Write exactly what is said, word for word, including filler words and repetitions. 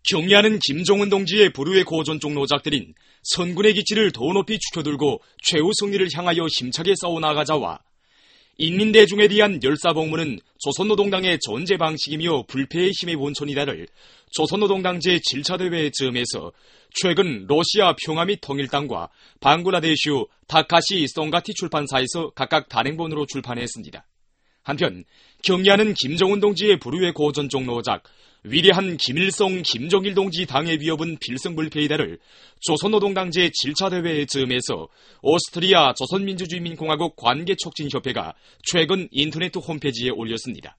경의하는 김정은 동지의 불후의 고전적 노작들인 선군의 기치를 더 높이 축혀들고 최후 승리를 향하여 힘차게 싸워나가자와 인민대중에 대한 열사복무는 조선노동당의 전제 방식이며 불패의 힘의 원천이다를 조선노동당 제칠 차 대회 즈음에서 최근 러시아 평화 및 통일당과 방글라데슈 타카시 송가티 출판사에서 각각 단행본으로 출판했습니다. 한편 경의하는 김정은 동지의 불후의 고전적 노작 위대한 김일성 김정일 동지 당의 위협은 필승불패이다를 조선노동당 제칠 차 대회 즈음에서 오스트리아 조선민주주의민공화국 관계촉진협회가 최근 인터넷 홈페이지에 올렸습니다.